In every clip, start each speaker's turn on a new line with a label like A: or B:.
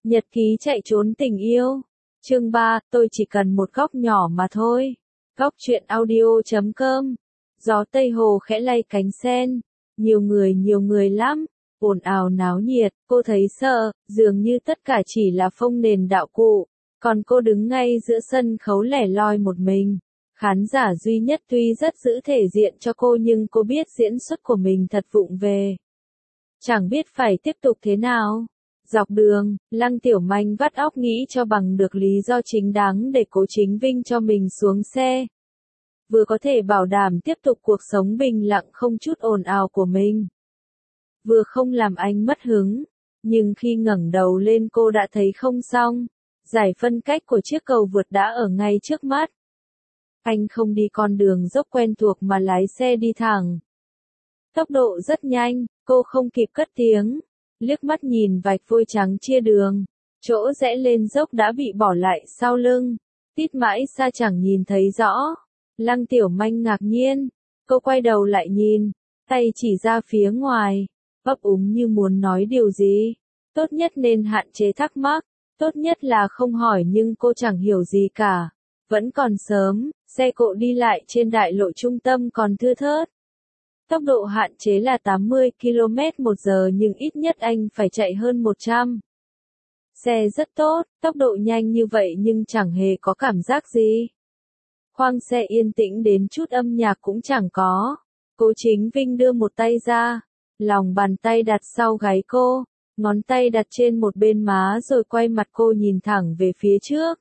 A: Nhật ký chạy trốn tình yêu. Chương 3, tôi chỉ cần một góc nhỏ mà thôi. Góc truyện audio.com. Gió Tây Hồ khẽ lay cánh sen. Nhiều người lắm. Ồn ào náo nhiệt, cô thấy sợ, dường như tất cả chỉ là phông nền đạo cụ. Còn cô đứng ngay giữa sân khấu lẻ loi một mình. Khán giả duy nhất tuy rất giữ thể diện cho cô nhưng cô biết diễn xuất của mình thật vụng về. Chẳng biết phải tiếp tục thế nào. Dọc đường, Lăng Tiểu Manh vắt óc nghĩ cho bằng được lý do chính đáng để Cố Chính Vinh cho mình xuống xe. Vừa có thể bảo đảm tiếp tục cuộc sống bình lặng không chút ồn ào của mình. Vừa không làm anh mất hứng, nhưng khi ngẩng đầu lên cô đã thấy không xong. Giải phân cách của chiếc cầu vượt đã ở ngay trước mắt. Anh không đi con đường dốc quen thuộc mà lái xe đi thẳng. Tốc độ rất nhanh, cô không kịp cất tiếng. Liếc mắt nhìn vạch vôi trắng chia đường. Chỗ rẽ lên dốc đã bị bỏ lại sau lưng. Tít mãi xa chẳng nhìn thấy rõ. Lăng Tiểu Manh ngạc nhiên. Cô quay đầu lại nhìn. Tay chỉ ra phía ngoài. Ấp úng như muốn nói điều gì. Tốt nhất nên hạn chế thắc mắc. Tốt nhất là không hỏi nhưng cô chẳng hiểu gì cả. Vẫn còn sớm, xe cộ đi lại trên đại lộ trung tâm còn thưa thớt. Tốc độ hạn chế là 80 km/h nhưng ít nhất anh phải chạy hơn 100. Xe rất tốt, tốc độ nhanh như vậy nhưng chẳng hề có cảm giác gì. Khoang xe yên tĩnh đến chút âm nhạc cũng chẳng có. Cố Chính Vinh đưa một tay ra, lòng bàn tay đặt sau gáy cô, ngón tay đặt trên một bên má rồi quay mặt cô nhìn thẳng về phía trước.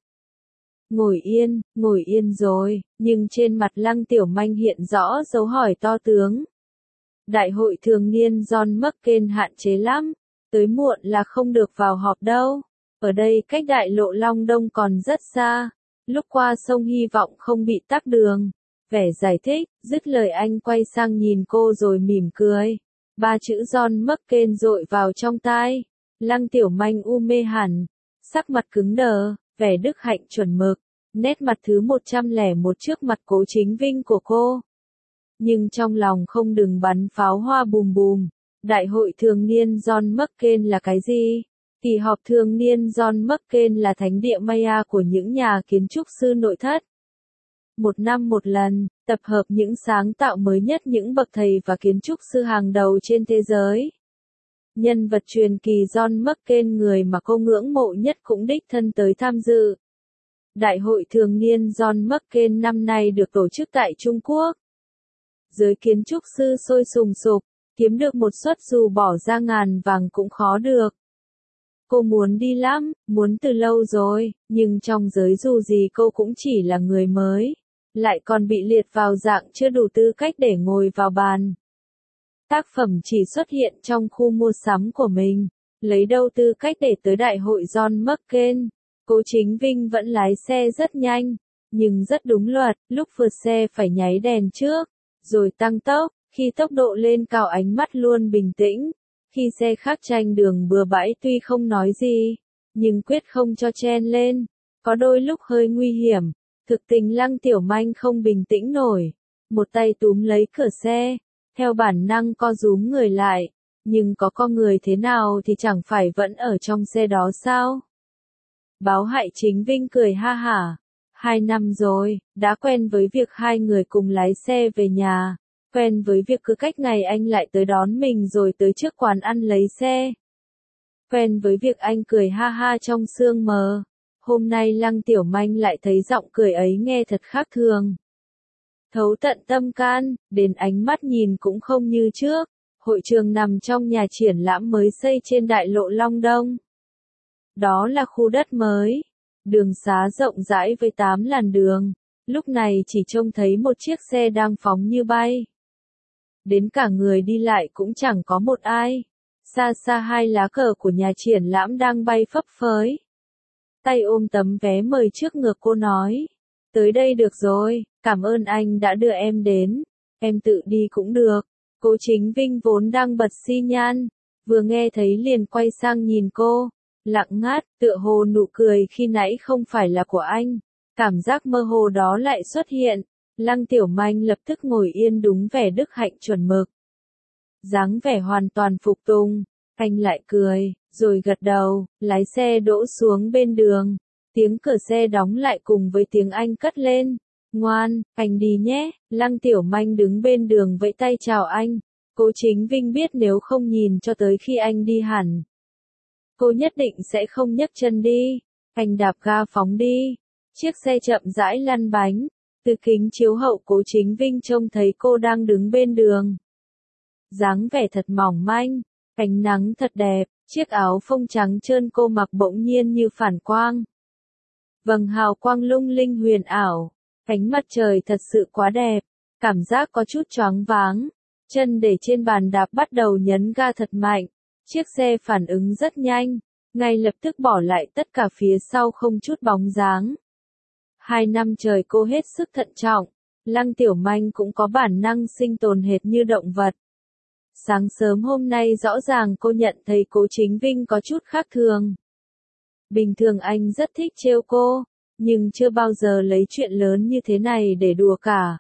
A: Ngồi yên rồi, nhưng trên mặt Lăng Tiểu Manh hiện rõ dấu hỏi to tướng. Đại hội thường niên John McCain hạn chế lắm, tới muộn là không được vào họp đâu. Ở đây cách đại lộ Long Đông còn rất xa, lúc qua sông hy vọng không bị tắc đường. Vẻ giải thích, dứt lời anh quay sang nhìn cô rồi mỉm cười. Ba chữ John McCain dội vào trong tai. Lăng Tiểu Manh u mê hẳn, sắc mặt cứng đờ, vẻ đức hạnh chuẩn mực, nét mặt thứ 101 trước mặt Cố Chính Vinh của cô. Nhưng trong lòng không đừng bắn pháo hoa bùm bùm. Đại hội thường niên John McCain là cái gì? Kỳ họp thường niên John McCain là thánh địa Maya của những nhà kiến trúc sư nội thất. Một năm một lần, tập hợp những sáng tạo mới nhất những bậc thầy và kiến trúc sư hàng đầu trên thế giới. Nhân vật truyền kỳ John McCain, người mà cô ngưỡng mộ nhất, cũng đích thân tới tham dự. Đại hội thường niên John McCain năm nay được tổ chức tại Trung Quốc. Giới kiến trúc sư sôi sùng sục, kiếm được một suất dù bỏ ra ngàn vàng cũng khó được. Cô muốn đi lắm, muốn từ lâu rồi, nhưng trong giới dù gì cô cũng chỉ là người mới, lại còn bị liệt vào dạng chưa đủ tư cách để ngồi vào bàn. Tác phẩm chỉ xuất hiện trong khu mua sắm của mình, lấy đâu tư cách để tới đại hội John McCain. Cố Chính Vinh vẫn lái xe rất nhanh, nhưng rất đúng luật, lúc vượt xe phải nháy đèn trước, rồi tăng tốc. Khi tốc độ lên cao ánh mắt luôn bình tĩnh. Khi xe khác tranh đường bừa bãi tuy không nói gì, nhưng quyết không cho chen lên. Có đôi lúc hơi nguy hiểm. Thực tình Lăng Tiểu Manh không bình tĩnh nổi. Một tay túm lấy cửa xe, theo bản năng co rúm người lại. Nhưng có con người thế nào thì chẳng phải vẫn ở trong xe đó sao? Báo hại Chính Vinh cười ha hả. 2 năm rồi, đã quen với việc hai người cùng lái xe về nhà. Quen với việc cứ cách ngày anh lại tới đón mình rồi tới trước quán ăn lấy xe. Quen với việc anh cười ha ha trong sương mờ. Hôm nay Lăng Tiểu Manh lại thấy giọng cười ấy nghe thật khác thường. Thấu tận tâm can, đến ánh mắt nhìn cũng không như trước. Hội trường nằm trong nhà triển lãm mới xây trên đại lộ Long Đông. Đó là khu đất mới. Đường xá rộng rãi với 8 làn đường. Lúc này chỉ trông thấy một chiếc xe đang phóng như bay. Đến cả người đi lại cũng chẳng có một ai. Xa xa hai lá cờ của nhà triển lãm đang bay phấp phới. Tay ôm tấm vé mời trước ngực cô nói. Tới đây được rồi, cảm ơn anh đã đưa em đến. Em tự đi cũng được. Cố Chính Vinh vốn đang bật xi nhan. Vừa nghe thấy liền quay sang nhìn cô. Lặng ngắt, tựa hồ nụ cười khi nãy không phải là của anh. Cảm giác mơ hồ đó lại xuất hiện. Lăng Tiểu Manh lập tức ngồi yên đúng vẻ đức hạnh chuẩn mực. Dáng vẻ hoàn toàn phục tùng. Anh lại cười, rồi gật đầu, lái xe đỗ xuống bên đường. Tiếng cửa xe đóng lại cùng với tiếng anh cất lên. Ngoan, anh đi nhé. Lăng Tiểu Manh đứng bên đường vẫy tay chào anh. Cố Chính Vinh biết nếu không nhìn cho tới khi anh đi hẳn, cô nhất định sẽ không nhấc chân đi. Anh đạp ga phóng đi. Chiếc xe chậm rãi lăn bánh. Từ kính chiếu hậu Cố Chính Vinh trông thấy cô đang đứng bên đường. Dáng vẻ thật mỏng manh, ánh nắng thật đẹp, chiếc áo phông trắng trơn cô mặc bỗng nhiên như phản quang. Vầng hào quang lung linh huyền ảo, ánh mặt trời thật sự quá đẹp, cảm giác có chút choáng váng. Chân để trên bàn đạp bắt đầu nhấn ga thật mạnh, chiếc xe phản ứng rất nhanh, ngay lập tức bỏ lại tất cả phía sau không chút bóng dáng. 2 năm trời cô hết sức thận trọng, Lăng Tiểu Manh cũng có bản năng sinh tồn hệt như động vật. Sáng sớm hôm nay rõ ràng cô nhận thấy Cố Chính Vinh có chút khác thường. Bình thường anh rất thích trêu cô, nhưng chưa bao giờ lấy chuyện lớn như thế này để đùa cả.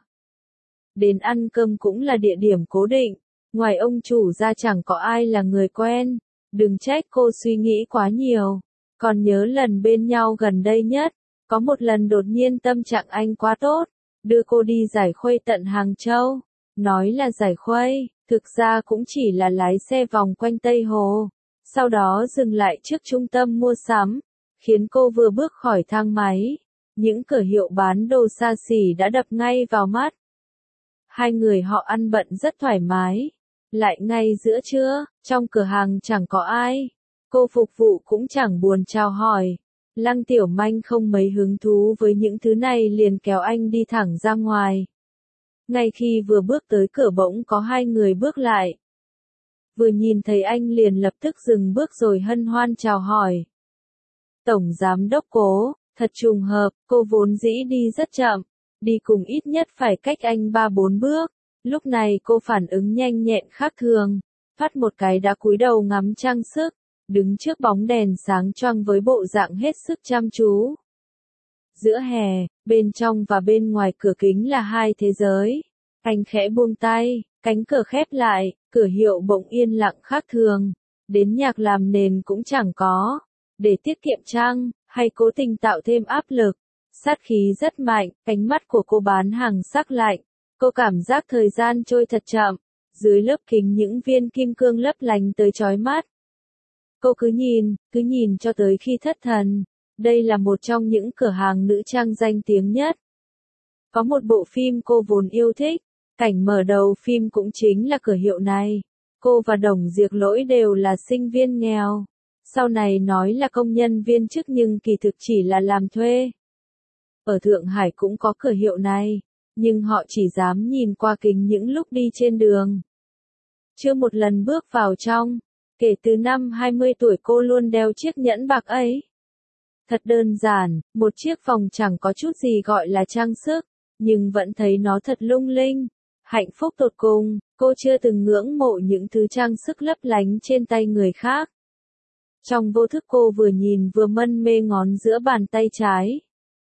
A: Đến ăn cơm cũng là địa điểm cố định, ngoài ông chủ ra chẳng có ai là người quen. Đừng trách cô suy nghĩ quá nhiều. Còn nhớ lần bên nhau gần đây nhất, có một lần đột nhiên tâm trạng anh quá tốt, đưa cô đi giải khuây tận Hàng Châu. Nói là giải khuây, thực ra cũng chỉ là lái xe vòng quanh Tây Hồ, sau đó dừng lại trước trung tâm mua sắm, khiến cô vừa bước khỏi thang máy, những cửa hiệu bán đồ xa xỉ đã đập ngay vào mắt. Hai người họ ăn bận rất thoải mái, lại ngay giữa trưa, trong cửa hàng chẳng có ai, cô phục vụ cũng chẳng buồn chào hỏi. Lăng Tiểu Manh không mấy hứng thú với những thứ này liền kéo anh đi thẳng ra ngoài. Ngay khi vừa bước tới cửa bỗng có hai người bước lại. Vừa nhìn thấy anh liền lập tức dừng bước rồi hân hoan chào hỏi. Tổng Giám đốc Cố, thật trùng hợp, cô vốn dĩ đi rất chậm, đi cùng ít nhất phải cách anh 3-4 bước. Lúc này cô phản ứng nhanh nhẹn khác thường, phát một cái đã cúi đầu ngắm trang sức, đứng trước bóng đèn sáng choang với bộ dạng hết sức chăm chú. Giữa hè, bên trong và bên ngoài cửa kính là hai thế giới. Anh khẽ buông tay, cánh cửa khép lại, cửa hiệu bỗng yên lặng khác thường. Đến nhạc làm nền cũng chẳng có. Để tiết kiệm trang, hay cố tình tạo thêm áp lực. Sát khí rất mạnh, ánh mắt của cô bán hàng sắc lạnh. Cô cảm giác thời gian trôi thật chậm. Dưới lớp kính những viên kim cương lấp lánh tới chói mắt. Cô cứ nhìn cho tới khi thất thần. Đây là một trong những cửa hàng nữ trang danh tiếng nhất. Có một bộ phim cô vốn yêu thích, cảnh mở đầu phim cũng chính là cửa hiệu này. Cô và Đồng Diệc Lỗi đều là sinh viên nghèo. Sau này nói là công nhân viên chức nhưng kỳ thực chỉ là làm thuê. Ở Thượng Hải cũng có cửa hiệu này, nhưng họ chỉ dám nhìn qua kính những lúc đi trên đường. Chưa một lần bước vào trong. Kể từ năm 20 tuổi cô luôn đeo chiếc nhẫn bạc ấy. Thật đơn giản, một chiếc vòng chẳng có chút gì gọi là trang sức, nhưng vẫn thấy nó thật lung linh. Hạnh phúc tột cùng, cô chưa từng ngưỡng mộ những thứ trang sức lấp lánh trên tay người khác. Trong vô thức cô vừa nhìn vừa mân mê ngón giữa bàn tay trái.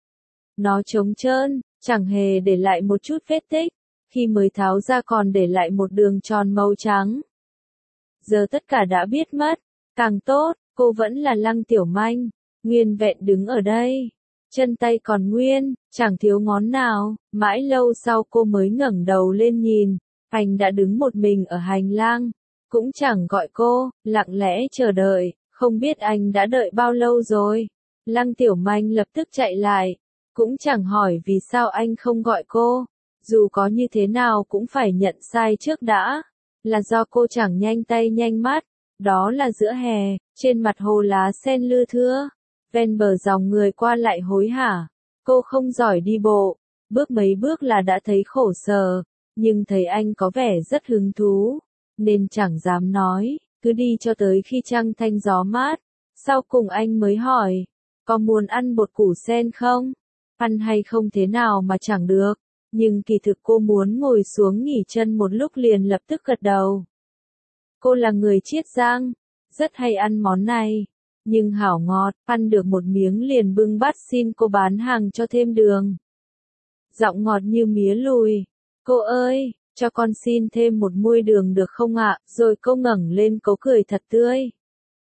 A: Nó trống trơn, chẳng hề để lại một chút vết tích, khi mới tháo ra còn để lại một đường tròn màu trắng. Giờ tất cả đã biết mất, càng tốt, cô vẫn là Lăng Tiểu Manh, nguyên vẹn đứng ở đây. Chân tay còn nguyên, chẳng thiếu ngón nào, mãi lâu sau cô mới ngẩng đầu lên nhìn, anh đã đứng một mình ở hành lang, cũng chẳng gọi cô, lặng lẽ chờ đợi, không biết anh đã đợi bao lâu rồi. Lăng Tiểu Manh lập tức chạy lại, cũng chẳng hỏi vì sao anh không gọi cô, dù có như thế nào cũng phải nhận sai trước đã. Là do cô chẳng nhanh tay nhanh mắt, đó là giữa hè, trên mặt hồ lá sen lưa thưa, ven bờ dòng người qua lại hối hả. Cô không giỏi đi bộ, bước mấy bước là đã thấy khổ sở, nhưng thấy anh có vẻ rất hứng thú, nên chẳng dám nói, cứ đi cho tới khi trăng thanh gió mát. Sau cùng anh mới hỏi, có muốn ăn bột củ sen không? Ăn hay không thế nào mà chẳng được. Nhưng kỳ thực cô muốn ngồi xuống nghỉ chân một lúc liền lập tức gật đầu. Cô là người Chiết Giang, rất hay ăn món này, nhưng hảo ngọt, ăn được một miếng liền bưng bát xin cô bán hàng cho thêm đường. Giọng ngọt như mía lùi, cô ơi, cho con xin thêm một muôi đường được không ạ? Rồi cô ngẩng lên cố cười thật tươi.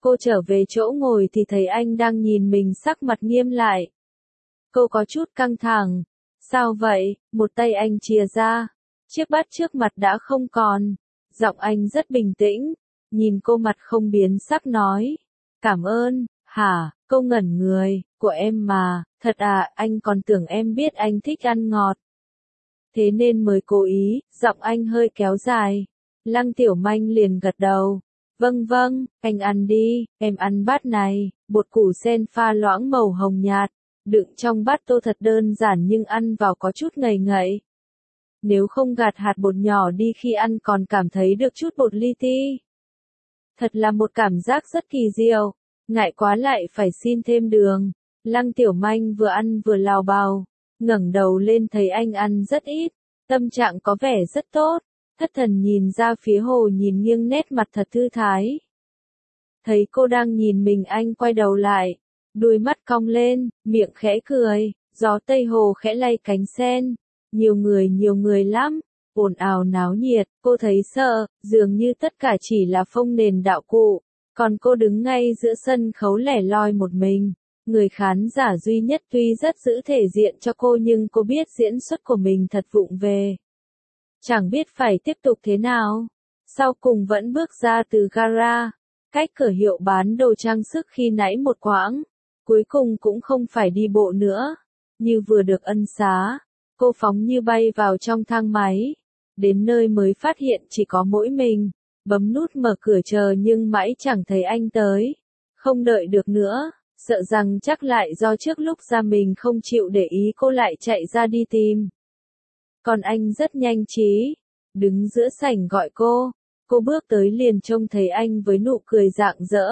A: Cô trở về chỗ ngồi thì thấy anh đang nhìn mình sắc mặt nghiêm lại. Cô có chút căng thẳng. Sao vậy? Một tay anh chìa ra. Chiếc bát trước mặt đã không còn. Giọng anh rất bình tĩnh. Nhìn cô mặt không biến sắc nói. Cảm ơn. Hả? Cô ngẩn người. Của em mà. Thật à, anh còn tưởng em biết anh thích ăn ngọt. Thế nên mới cố ý. Giọng anh hơi kéo dài. Lăng Tiểu Manh liền gật đầu. Vâng vâng, anh ăn đi, em ăn bát này. Bột củ sen pha loãng màu hồng nhạt. Đựng trong bát tô thật đơn giản nhưng ăn vào có chút ngậy ngậy. Nếu không gạt hạt bột nhỏ đi khi ăn còn cảm thấy được chút bột li ti. Thật là một cảm giác rất kỳ diệu. Ngại quá lại phải xin thêm đường. Lăng Tiểu Manh vừa ăn vừa lào bào. Ngẩng đầu lên thấy anh ăn rất ít. Tâm trạng có vẻ rất tốt. Thất thần nhìn ra phía hồ nhìn nghiêng nét mặt thật thư thái. Thấy cô đang nhìn mình anh quay đầu lại. Đuôi mắt cong lên, miệng khẽ cười. Gió Tây Hồ khẽ lay cánh sen. Nhiều người lắm. Ồn ào náo nhiệt, cô thấy sợ, dường như tất cả chỉ là phông nền đạo cụ. Còn cô đứng ngay giữa sân khấu lẻ loi một mình. Người khán giả duy nhất tuy rất giữ thể diện cho cô nhưng cô biết diễn xuất của mình thật vụng về. Chẳng biết phải tiếp tục thế nào. Sau cùng vẫn bước ra từ gara, cách cửa hiệu bán đồ trang sức khi nãy một quãng. Cuối cùng cũng không phải đi bộ nữa. Như vừa được ân xá, cô phóng như bay vào trong thang máy. Đến nơi mới phát hiện chỉ có mỗi mình. Bấm nút mở cửa chờ nhưng mãi chẳng thấy anh tới. Không đợi được nữa, sợ rằng chắc lại do trước lúc ra mình không chịu để ý cô lại chạy ra đi tìm. Còn anh rất nhanh trí, đứng giữa sảnh gọi cô bước tới liền trông thấy anh với nụ cười rạng rỡ.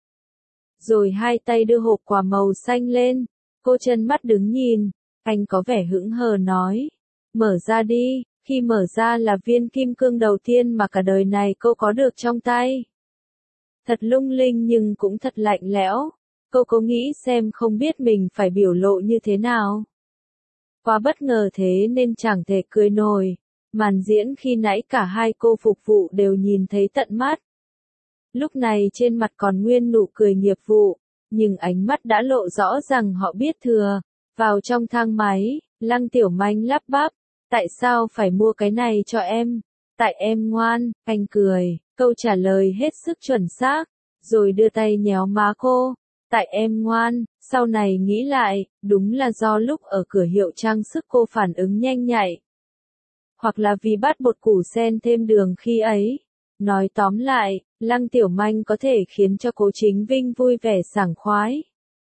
A: Rồi hai tay đưa hộp quà màu xanh lên, cô chân mắt đứng nhìn, anh có vẻ hững hờ nói, mở ra đi, khi mở ra là viên kim cương đầu tiên mà cả đời này cô có được trong tay. Thật lung linh nhưng cũng thật lạnh lẽo, cô có nghĩ xem không biết mình phải biểu lộ như thế nào. Quá bất ngờ thế nên chẳng thể cười nổi. Màn diễn khi nãy cả hai cô phục vụ đều nhìn thấy tận mắt. Lúc này trên mặt còn nguyên nụ cười nghiệp vụ, nhưng ánh mắt đã lộ rõ rằng họ biết thừa. Vào trong thang máy, Lăng Tiểu Manh lắp bắp, tại sao phải mua cái này cho em? Tại em ngoan, anh cười, câu trả lời hết sức chuẩn xác, rồi đưa tay nhéo má cô. Tại em ngoan, sau này nghĩ lại, đúng là do lúc ở cửa hiệu trang sức cô phản ứng nhanh nhạy. Hoặc là vì bát bột củ sen thêm đường khi ấy. Nói tóm lại, Lăng Tiểu Manh có thể khiến cho Cố Chính Vinh vui vẻ sảng khoái.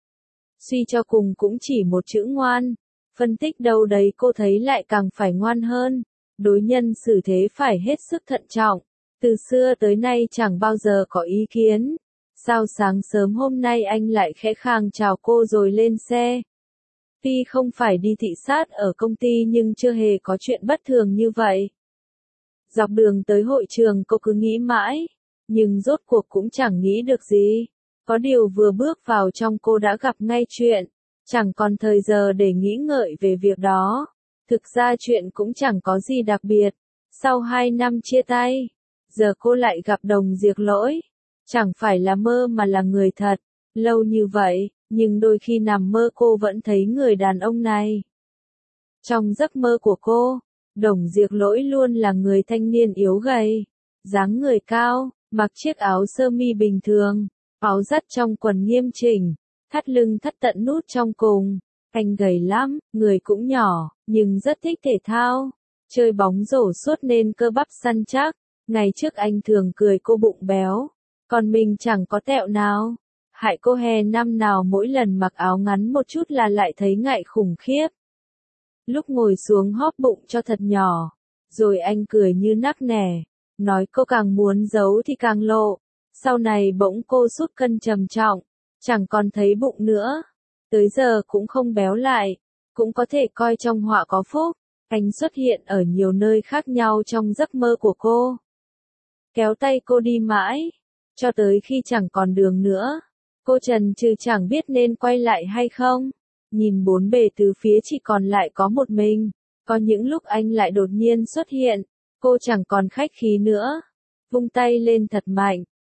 A: Suy cho cùng cũng chỉ một chữ ngoan. Phân tích đâu đấy cô thấy lại càng phải ngoan hơn. Đối nhân xử thế phải hết sức thận trọng. Từ xưa tới nay chẳng bao giờ có ý kiến. Sao sáng sớm hôm nay anh lại khẽ khàng chào cô rồi lên xe. Tuy không phải đi thị sát ở công ty nhưng chưa hề có chuyện bất thường như vậy. Dọc đường tới hội trường cô cứ nghĩ mãi, nhưng rốt cuộc cũng chẳng nghĩ được gì. Có điều vừa bước vào trong cô đã gặp ngay chuyện, chẳng còn thời giờ để nghĩ ngợi về việc đó. Thực ra chuyện cũng chẳng có gì đặc biệt. Sau 2 năm chia tay, giờ cô lại gặp Đồng Diệp Lỗi. Chẳng phải là mơ mà là người thật. Lâu như vậy, nhưng đôi khi nằm mơ cô vẫn thấy người đàn ông này. Trong giấc mơ của cô, Đồng Diệp Lỗi luôn là người thanh niên yếu gầy, dáng người cao, mặc chiếc áo sơ mi bình thường, áo dắt trong quần nghiêm chỉnh, thắt lưng thắt tận nút trong cùng. Anh gầy lắm, người cũng nhỏ, nhưng rất thích thể thao, chơi bóng rổ suốt nên cơ bắp săn chắc. Ngày trước anh thường cười cô bụng béo, còn mình chẳng có tẹo nào. Hại cô hè năm nào mỗi lần mặc áo ngắn một chút là lại thấy ngại khủng khiếp. Lúc ngồi xuống hóp bụng cho thật nhỏ, rồi anh cười như nắc nẻ, nói cô càng muốn giấu thì càng lộ. Sau này bỗng cô sút cân trầm trọng, chẳng còn thấy bụng nữa. Tới giờ cũng không béo lại, cũng có thể coi trong họa có phúc. Anh xuất hiện ở nhiều nơi khác nhau trong giấc mơ của cô. Kéo tay cô đi mãi, cho tới khi chẳng còn đường nữa. Cô chần chừ chẳng biết nên quay lại hay không. Nhìn bốn bề từ phía chỉ còn lại có một mình. Có những lúc anh lại đột nhiên xuất hiện. Cô chẳng còn khách khí nữa. Vung tay lên thật mạnh.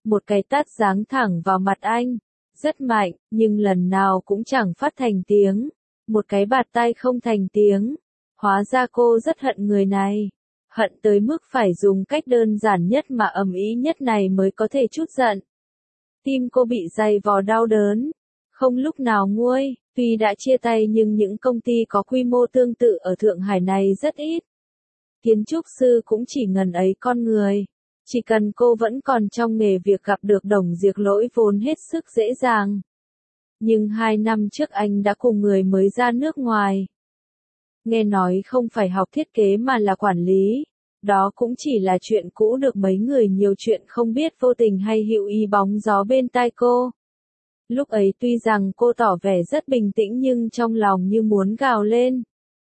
A: một cái tát giáng thẳng vào mặt anh. Rất mạnh, nhưng lần nào cũng chẳng phát thành tiếng. Một cái bạt tai không thành tiếng. Hóa ra cô rất hận người này. Hận tới mức phải dùng cách đơn giản nhất mà ầm ĩ nhất này mới có thể trút giận. Tim cô bị dày vò đau đớn. Không lúc nào nguôi, tuy đã chia tay nhưng những công ty có quy mô tương tự ở Thượng Hải này rất ít. Kiến trúc sư cũng chỉ ngần ấy con người. Chỉ cần cô vẫn còn trong nghề, việc gặp được Đồng Diệp Lỗi vốn hết sức dễ dàng. Nhưng 2 năm trước anh đã cùng người mới ra nước ngoài. Nghe nói không phải học thiết kế mà là quản lý. Đó cũng chỉ là chuyện cũ, được mấy người nhiều chuyện không biết vô tình hay hữu ý bóng gió bên tai cô. Lúc ấy tuy rằng cô tỏ vẻ rất bình tĩnh nhưng trong lòng như muốn gào lên.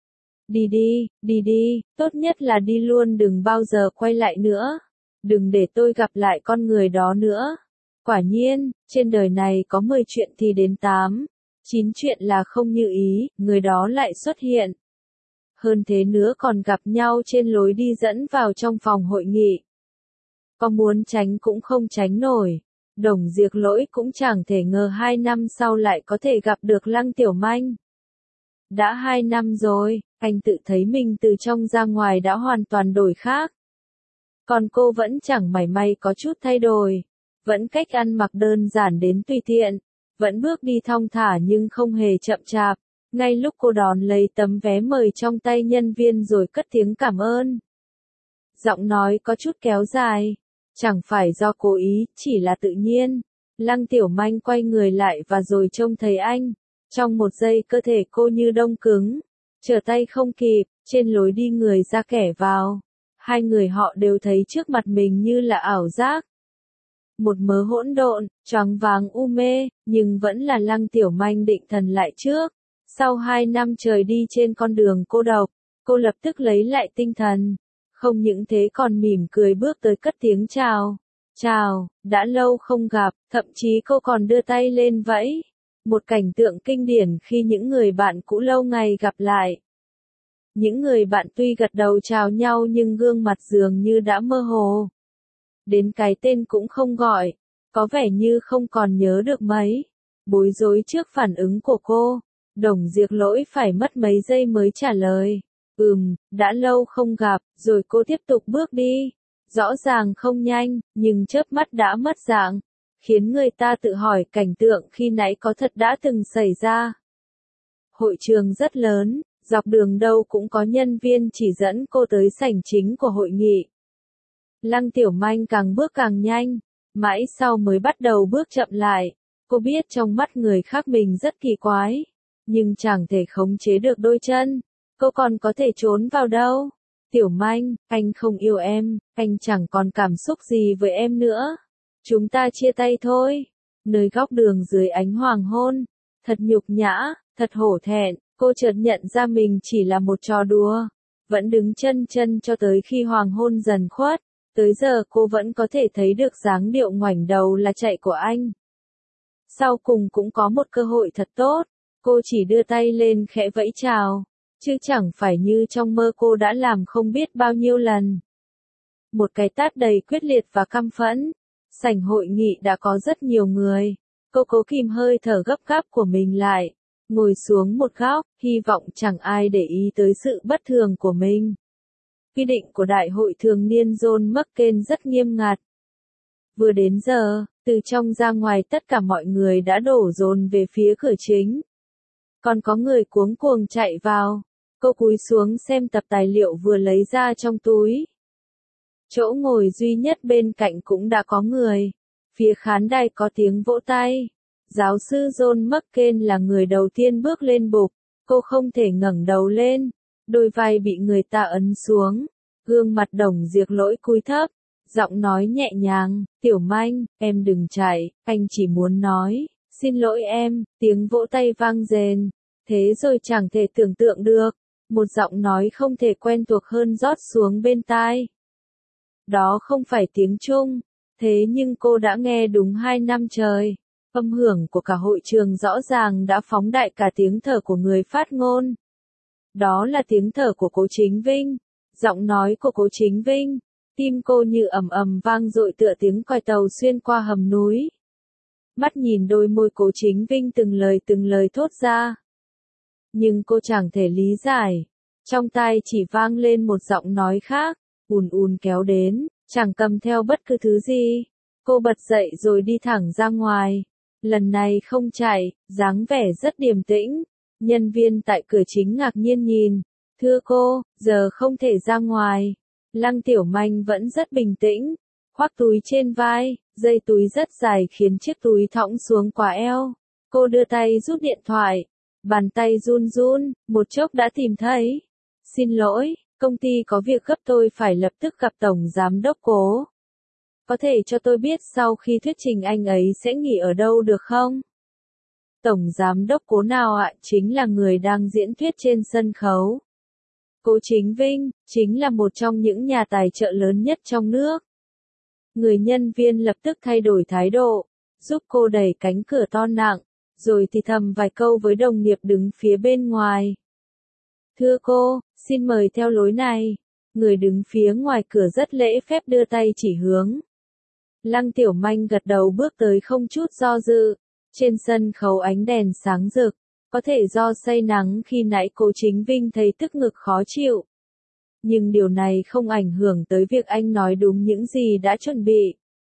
A: Đi đi, tốt nhất là đi luôn, đừng bao giờ quay lại nữa. Đừng để tôi gặp lại con người đó nữa. Quả nhiên, trên đời này có 10 chuyện thì đến 8, 9 chuyện là không như ý, người đó lại xuất hiện. Hơn thế nữa còn gặp nhau trên lối đi dẫn vào trong phòng hội nghị. Có muốn tránh cũng không tránh nổi. Đồng Diệp Lỗi cũng chẳng thể ngờ 2 năm sau lại có thể gặp được Lăng Tiểu Manh. Đã 2 năm rồi, anh tự thấy mình từ trong ra ngoài đã hoàn toàn đổi khác. Còn cô vẫn chẳng mảy may có chút thay đổi. Vẫn cách ăn mặc đơn giản đến tùy tiện. Vẫn bước đi thong thả nhưng không hề chậm chạp. Ngay lúc cô đón lấy tấm vé mời trong tay nhân viên rồi cất tiếng cảm ơn. Giọng nói có chút kéo dài. Chẳng phải do cố ý, chỉ là tự nhiên. Lăng Tiểu Manh quay người lại và rồi trông thấy anh. Trong một giây cơ thể cô như đông cứng. Trở tay không kịp, trên lối đi người ra kẻ vào. Hai người họ đều thấy trước mặt mình như là ảo giác. Một mớ hỗn độn, choáng váng u mê, nhưng vẫn là Lăng Tiểu Manh định thần lại trước. Sau 2 năm trời đi trên con đường cô độc, cô lập tức lấy lại tinh thần. Không những thế còn mỉm cười bước tới cất tiếng chào. Chào, đã lâu không gặp, thậm chí cô còn đưa tay lên vẫy. Một cảnh tượng kinh điển khi những người bạn cũ lâu ngày gặp lại. Những người bạn tuy gật đầu chào nhau nhưng gương mặt dường như đã mơ hồ. Đến cái tên cũng không gọi, có vẻ như không còn nhớ được mấy. Bối rối trước phản ứng của cô, Đồng Diệp Lỗi phải mất mấy giây mới trả lời. Đã lâu không gặp, rồi cô tiếp tục bước đi. Rõ ràng không nhanh, nhưng chớp mắt đã mất dạng. Khiến người ta tự hỏi cảnh tượng khi nãy có thật đã từng xảy ra. Hội trường rất lớn, dọc đường đâu cũng có nhân viên chỉ dẫn cô tới sảnh chính của hội nghị. Lăng Tiểu Manh càng bước càng nhanh, mãi sau mới bắt đầu bước chậm lại. Cô biết trong mắt người khác mình rất kỳ quái, nhưng chẳng thể khống chế được đôi chân. Cô còn có thể trốn vào đâu? Tiểu Manh, anh không yêu em, anh chẳng còn cảm xúc gì với em nữa. Chúng ta chia tay thôi. Nơi góc đường dưới ánh hoàng hôn. Thật nhục nhã, thật hổ thẹn, cô chợt nhận ra mình chỉ là một trò đùa. Vẫn đứng chân chân cho tới khi hoàng hôn dần khuất. Tới giờ cô vẫn có thể thấy được dáng điệu ngoảnh đầu là chạy của anh. Sau cùng cũng có một cơ hội thật tốt. Cô chỉ đưa tay lên khẽ vẫy chào. Chứ chẳng phải như trong mơ cô đã làm không biết bao nhiêu lần. Một cái tát đầy quyết liệt và căm phẫn. Sảnh hội nghị đã có rất nhiều người. Cô cố kìm hơi thở gấp gáp của mình lại. Ngồi xuống một góc, hy vọng chẳng ai để ý tới sự bất thường của mình. Quy định của Đại hội thường niên John McCain rất nghiêm ngặt. Vừa đến giờ, từ trong ra ngoài tất cả mọi người đã đổ dồn về phía cửa chính. Còn có người cuống cuồng chạy vào. Cô cúi xuống xem tập tài liệu vừa lấy ra trong túi. Chỗ ngồi duy nhất bên cạnh cũng đã có người. Phía khán đài có tiếng vỗ tay. Giáo sư John McCain là người đầu tiên bước lên bục. Cô không thể ngẩng đầu lên. Đôi vai bị người ta ấn xuống. Gương mặt Đồng Diệp Lỗi cúi thấp. Giọng nói nhẹ nhàng, Tiểu Manh, em đừng chạy, anh chỉ muốn nói, xin lỗi em, tiếng vỗ tay vang rền. Thế rồi chẳng thể tưởng tượng được, một giọng nói không thể quen thuộc hơn rót xuống bên tai. Đó không phải tiếng Trung, thế nhưng cô đã nghe đúng 2 năm trời. Âm hưởng của cả hội trường rõ ràng đã phóng đại cả tiếng thở của người phát ngôn. Đó là tiếng thở của Cố Chính Vinh, giọng nói của Cố Chính Vinh. Tim cô như ầm ầm vang dội tựa tiếng còi tàu xuyên qua hầm núi. Mắt nhìn đôi môi Cố Chính Vinh từng lời thốt ra. Nhưng cô chẳng thể lý giải. Trong tai chỉ vang lên một giọng nói khác, ùn ùn kéo đến, chẳng cầm theo bất cứ thứ gì. Cô bật dậy rồi đi thẳng ra ngoài. Lần này không chạy, dáng vẻ rất điềm tĩnh. Nhân viên tại cửa chính ngạc nhiên nhìn. Thưa cô, giờ không thể ra ngoài. Lăng Tiểu Manh vẫn rất bình tĩnh. Khoác túi trên vai, dây túi rất dài khiến chiếc túi thõng xuống quá eo. Cô đưa tay rút điện thoại. Bàn tay run run, một chốc đã tìm thấy. Xin lỗi, công ty có việc gấp tôi phải lập tức gặp Tổng Giám đốc Cố. Có thể cho tôi biết sau khi thuyết trình anh ấy sẽ nghỉ ở đâu được không? Tổng Giám đốc Cố nào ạ? Chính là người đang diễn thuyết trên sân khấu. Cố Chính Vinh, chính là một trong những nhà tài trợ lớn nhất trong nước. Người nhân viên lập tức thay đổi thái độ, giúp cô đẩy cánh cửa to nặng, rồi thì thầm vài câu với đồng nghiệp đứng phía bên ngoài. Thưa cô, xin mời theo lối này. Người đứng phía ngoài cửa rất lễ phép đưa tay chỉ hướng. Lăng Tiểu Manh gật đầu bước tới không chút do dự. Trên sân khấu ánh đèn sáng rực. Có thể do say nắng khi nãy Cố Chính Vinh thấy tức ngực khó chịu. Nhưng điều này không ảnh hưởng tới việc anh nói đúng những gì đã chuẩn bị.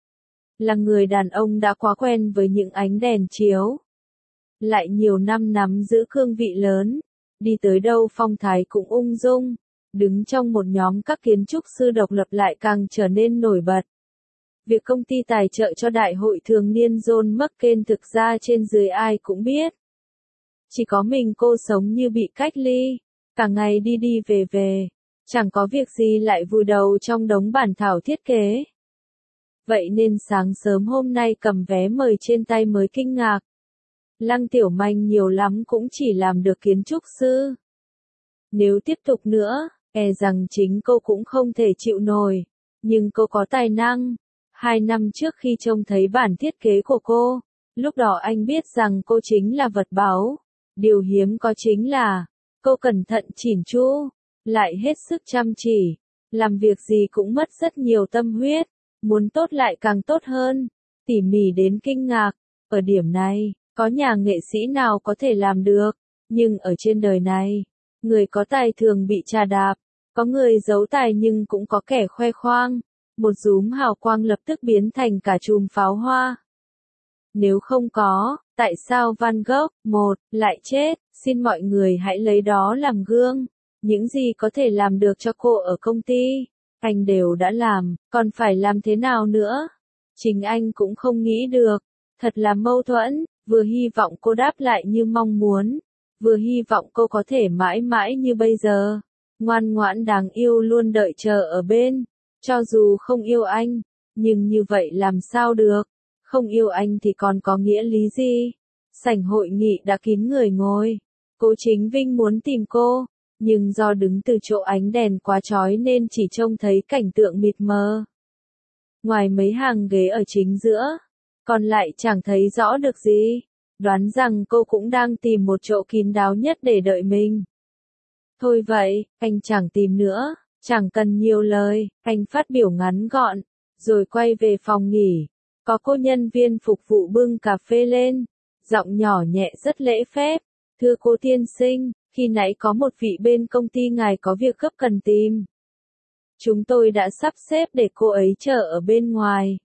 A: Là người đàn ông đã quá quen với những ánh đèn chiếu. Lại nhiều năm nắm giữ cương vị lớn. Đi tới đâu phong thái cũng ung dung. Đứng trong một nhóm các kiến trúc sư độc lập lại càng trở nên nổi bật. Việc công ty tài trợ cho đại hội thường niên John McCain thực ra trên dưới ai cũng biết. Chỉ có mình cô sống như bị cách ly, cả ngày đi đi về về, chẳng có việc gì lại vùi đầu trong đống bản thảo thiết kế. Vậy nên sáng sớm hôm nay cầm vé mời trên tay mới kinh ngạc. Lăng Tiểu Manh nhiều lắm cũng chỉ làm được kiến trúc sư. Nếu tiếp tục nữa, e rằng chính cô cũng không thể chịu nổi. Nhưng cô có tài năng. 2 năm trước khi trông thấy bản thiết kế của cô, lúc đó anh biết rằng cô chính là vật báu. Điều hiếm có chính là, cô cẩn thận chỉn chu, lại hết sức chăm chỉ, làm việc gì cũng mất rất nhiều tâm huyết, muốn tốt lại càng tốt hơn, tỉ mỉ đến kinh ngạc. Ở điểm này, có nhà nghệ sĩ nào có thể làm được, nhưng ở trên đời này, người có tài thường bị trà đạp, có người giấu tài nhưng cũng có kẻ khoe khoang, một dúm hào quang lập tức biến thành cả chùm pháo hoa. Nếu không có, tại sao Van Gogh, lại chết, xin mọi người hãy lấy đó làm gương. Những gì có thể làm được cho cô ở công ty, anh đều đã làm, còn phải làm thế nào nữa? Chính anh cũng không nghĩ được, thật là mâu thuẫn, vừa hy vọng cô đáp lại như mong muốn, vừa hy vọng cô có thể mãi mãi như bây giờ, ngoan ngoãn đáng yêu luôn đợi chờ ở bên, cho dù không yêu anh, nhưng như vậy làm sao được? Không yêu anh thì còn có nghĩa lý gì? Sảnh hội nghị đã kín người ngồi. Cố Chính Vinh muốn tìm cô, nhưng do đứng từ chỗ ánh đèn quá chói nên chỉ trông thấy cảnh tượng mịt mờ. Ngoài mấy hàng ghế ở chính giữa, còn lại chẳng thấy rõ được gì. Đoán rằng cô cũng đang tìm một chỗ kín đáo nhất để đợi mình. Thôi vậy, anh chẳng tìm nữa, chẳng cần nhiều lời, anh phát biểu ngắn gọn, rồi quay về phòng nghỉ. Có cô nhân viên phục vụ bưng cà phê lên, giọng nhỏ nhẹ rất lễ phép. Thưa cô tiên sinh, khi nãy có một vị bên công ty ngài có việc gấp cần tìm. Chúng tôi đã sắp xếp để cô ấy chờ ở bên ngoài.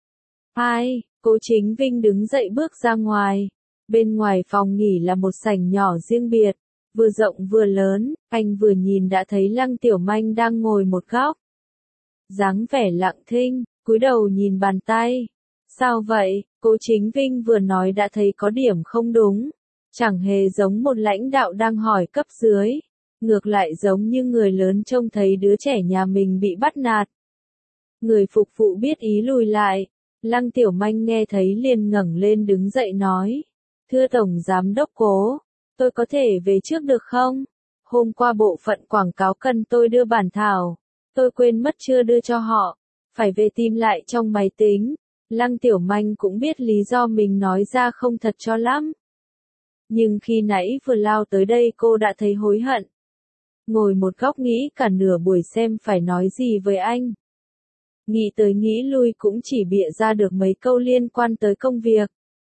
A: Hai, Cố Chính Vinh đứng dậy bước ra ngoài. Bên ngoài phòng nghỉ là một sảnh nhỏ riêng biệt, vừa rộng vừa lớn, anh vừa nhìn đã thấy Lăng Tiểu Manh đang ngồi một góc. Dáng vẻ lặng thinh, cúi đầu nhìn bàn tay. Sao vậy? Cố Chính Vinh vừa nói đã thấy có điểm không đúng. Chẳng hề giống một lãnh đạo đang hỏi cấp dưới. Ngược lại giống như người lớn trông thấy đứa trẻ nhà mình bị bắt nạt. Người phục vụ biết ý lùi lại. Lăng Tiểu Manh nghe thấy liền ngẩng lên đứng dậy nói. Thưa Tổng Giám đốc Cố, tôi có thể về trước được không? Hôm qua bộ phận quảng cáo cần tôi đưa bản thảo. Tôi quên mất chưa đưa cho họ. Phải về tìm lại trong máy tính. Lăng Tiểu Manh cũng biết lý do mình nói ra không thật cho lắm. Nhưng khi nãy vừa lao tới đây cô đã thấy hối hận. Ngồi một góc nghĩ cả nửa buổi xem phải nói gì với anh. Nghĩ tới nghĩ lui cũng chỉ bịa ra được mấy câu liên quan tới công việc.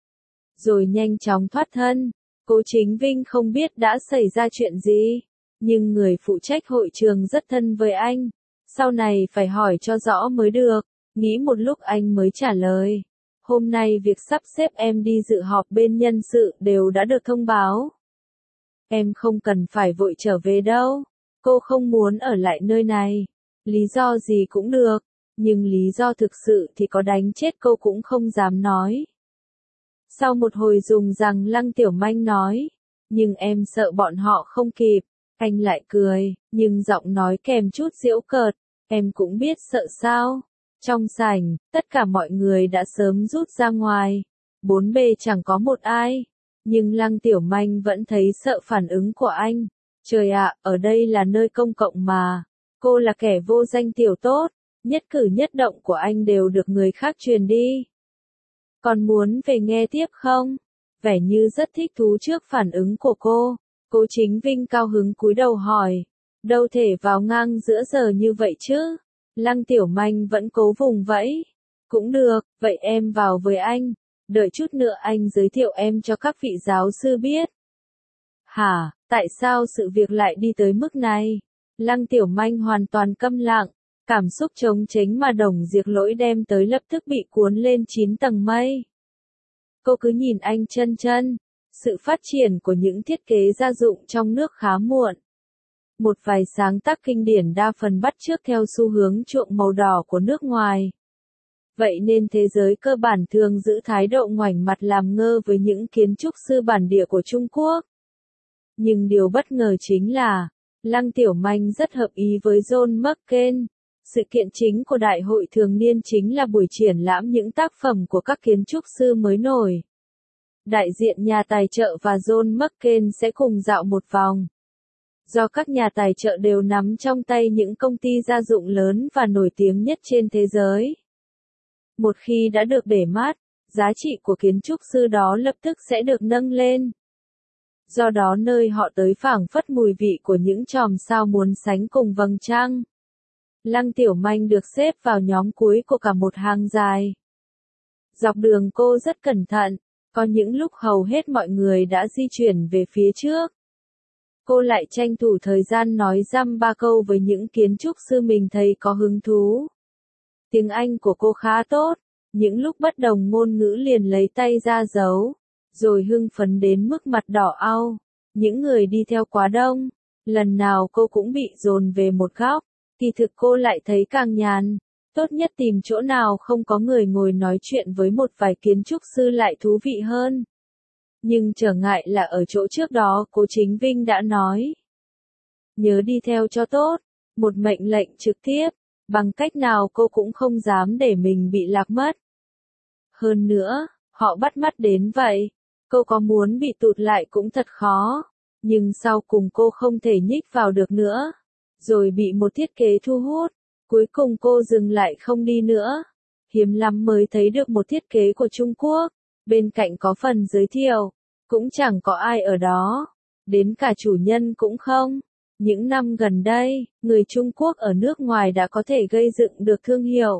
A: Rồi nhanh chóng thoát thân. Cố Chính Vinh không biết đã xảy ra chuyện gì. Nhưng người phụ trách hội trường rất thân với anh. Sau này phải hỏi cho rõ mới được. Nghĩ một lúc anh mới trả lời. Hôm nay việc sắp xếp em đi dự họp bên nhân sự đều đã được thông báo. Em không cần phải vội trở về đâu. Cô không muốn ở lại nơi này. Lý do gì cũng được. Nhưng lý do thực sự thì có đánh chết cô cũng không dám nói. Sau một hồi dùng rằng Lăng Tiểu Manh nói. Nhưng em sợ bọn họ không kịp. Anh lại cười, nhưng giọng nói kèm chút giễu cợt. Em cũng biết sợ sao. Trong sảnh, tất cả mọi người đã sớm rút ra ngoài. Bốn bề chẳng có một ai. Nhưng Lăng Tiểu Manh vẫn thấy sợ phản ứng của anh. Trời ạ, ở đây là nơi công cộng mà. Cô là kẻ vô danh tiểu tốt. Nhất cử nhất động của anh đều được người khác truyền đi. Còn muốn về nghe tiếp không? Vẻ như rất thích thú trước phản ứng của cô. Cố Chính Vinh cao hứng cúi đầu hỏi. Đâu thể vào ngang giữa giờ như vậy chứ? Lăng Tiểu Manh vẫn cố vùng vẫy. Cũng được, vậy em vào với anh. Đợi chút nữa anh giới thiệu em cho các vị giáo sư biết. Hả, tại sao sự việc lại đi tới mức này? Lăng Tiểu Manh hoàn toàn câm lặng. Cảm xúc trống tránh mà Đồng Diệp Lỗi đem tới lập tức bị cuốn lên 9 tầng mây. Cô cứ nhìn anh chân chân. Sự phát triển của những thiết kế gia dụng trong nước khá muộn. Một vài sáng tác kinh điển đa phần bắt chước theo xu hướng chuộng màu đỏ của nước ngoài. Vậy nên thế giới cơ bản thường giữ thái độ ngoảnh mặt làm ngơ với những kiến trúc sư bản địa của Trung Quốc. Nhưng điều bất ngờ chính là, Lăng Tiểu Manh rất hợp ý với John McCain. Sự kiện chính của đại hội thường niên chính là buổi triển lãm những tác phẩm của các kiến trúc sư mới nổi. Đại diện nhà tài trợ và John McCain sẽ cùng dạo một vòng. Do các nhà tài trợ đều nắm trong tay những công ty gia dụng lớn và nổi tiếng nhất trên thế giới. Một khi đã được để mắt, giá trị của kiến trúc sư đó lập tức sẽ được nâng lên. Do đó nơi họ tới phảng phất mùi vị của những chòm sao muốn sánh cùng vầng trăng. Lăng Tiểu Manh được xếp vào nhóm cuối của cả một hàng dài. Dọc đường cô rất cẩn thận, có những lúc hầu hết mọi người đã di chuyển về phía trước. Cô lại tranh thủ thời gian nói dăm ba câu với những kiến trúc sư mình thấy có hứng thú. Tiếng Anh của cô khá tốt, những lúc bất đồng ngôn ngữ liền lấy tay ra giấu, rồi hưng phấn đến mức mặt đỏ au. Những người đi theo quá đông, lần nào cô cũng bị dồn về một góc, kỳ thực cô lại thấy càng nhàn. Tốt nhất tìm chỗ nào không có người ngồi nói chuyện với một vài kiến trúc sư lại thú vị hơn. Nhưng trở ngại là ở chỗ trước đó Cố Chính Vinh đã nói. Nhớ đi theo cho tốt, một mệnh lệnh trực tiếp, bằng cách nào cô cũng không dám để mình bị lạc mất. Hơn nữa, họ bắt mắt đến vậy, cô có muốn bị tụt lại cũng thật khó, nhưng sau cùng cô không thể nhích vào được nữa, rồi bị một thiết kế thu hút, cuối cùng cô dừng lại không đi nữa. Hiếm lắm mới thấy được một thiết kế của Trung Quốc, bên cạnh có phần giới thiệu, cũng chẳng có ai ở đó, đến cả chủ nhân cũng không. Những năm gần đây, người Trung Quốc ở nước ngoài đã có thể gây dựng được thương hiệu.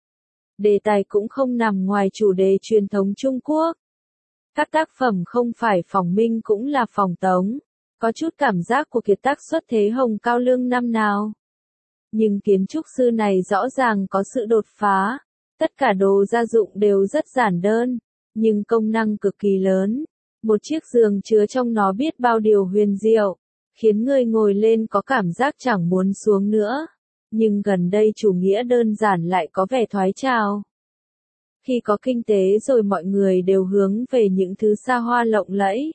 A: Đề tài cũng không nằm ngoài chủ đề truyền thống Trung Quốc. Các tác phẩm không phải phỏng minh cũng là phỏng tống, có chút cảm giác của kiệt tác xuất thế Hồng Cao Lương năm nào. Nhưng kiến trúc sư này rõ ràng có sự đột phá, tất cả đồ gia dụng đều rất giản đơn, nhưng công năng cực kỳ lớn. Một chiếc giường chứa trong nó biết bao điều huyền diệu, khiến người ngồi lên có cảm giác chẳng muốn xuống nữa. Nhưng gần đây chủ nghĩa đơn giản lại có vẻ thoái trào. Khi có kinh tế rồi mọi người đều hướng về những thứ xa hoa lộng lẫy.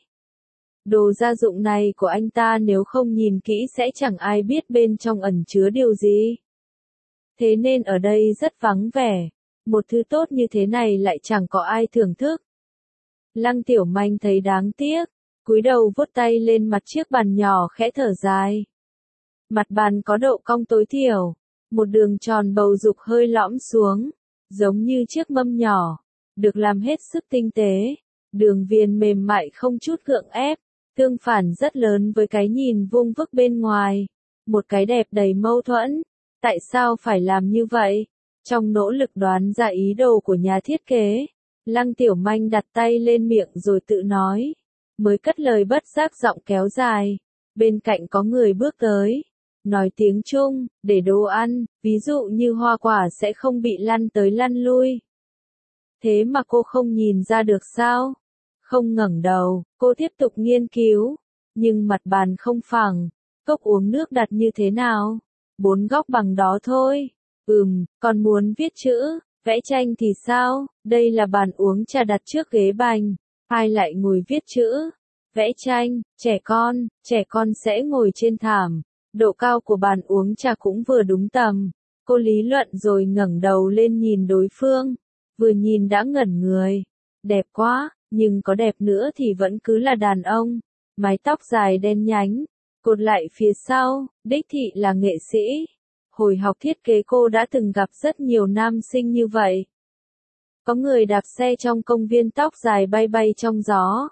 A: Đồ gia dụng này của anh ta nếu không nhìn kỹ sẽ chẳng ai biết bên trong ẩn chứa điều gì. Thế nên ở đây rất vắng vẻ, một thứ tốt như thế này lại chẳng có ai thưởng thức. Lăng Tiểu Manh thấy đáng tiếc, cúi đầu vuốt tay lên mặt chiếc bàn nhỏ khẽ thở dài. Mặt bàn có độ cong tối thiểu, một đường tròn bầu dục hơi lõm xuống, giống như chiếc mâm nhỏ, được làm hết sức tinh tế, đường viền mềm mại không chút gượng ép, tương phản rất lớn với cái nhìn vuông vức bên ngoài, một cái đẹp đầy mâu thuẫn. Tại sao phải làm như vậy? Trong nỗ lực đoán ra ý đồ của nhà thiết kế, Lăng Tiểu Manh đặt tay lên miệng rồi tự nói. Mới cất lời bất giác giọng kéo dài. Bên cạnh có người bước tới. Nói tiếng Trung, để đồ ăn, ví dụ như hoa quả sẽ không bị lăn tới lăn lui. Thế mà cô không nhìn ra được sao? Không ngẩng đầu, cô tiếp tục nghiên cứu. Nhưng mặt bàn không phẳng. Cốc uống nước đặt như thế nào? 4 góc bằng đó thôi. Còn muốn viết chữ, vẽ tranh thì sao? Đây là bàn uống trà đặt trước ghế bành. Ai lại ngồi viết chữ? Vẽ tranh, trẻ con sẽ ngồi trên thảm. Độ cao của bàn uống trà cũng vừa đúng tầm. Cô lý luận rồi ngẩng đầu lên nhìn đối phương. Vừa nhìn đã ngẩn người. Đẹp quá, nhưng có đẹp nữa thì vẫn cứ là đàn ông. Mái tóc dài đen nhánh, cột lại phía sau, đích thị là nghệ sĩ. Hồi học thiết kế cô đã từng gặp rất nhiều nam sinh như vậy. Có người đạp xe trong công viên tóc dài bay bay trong gió.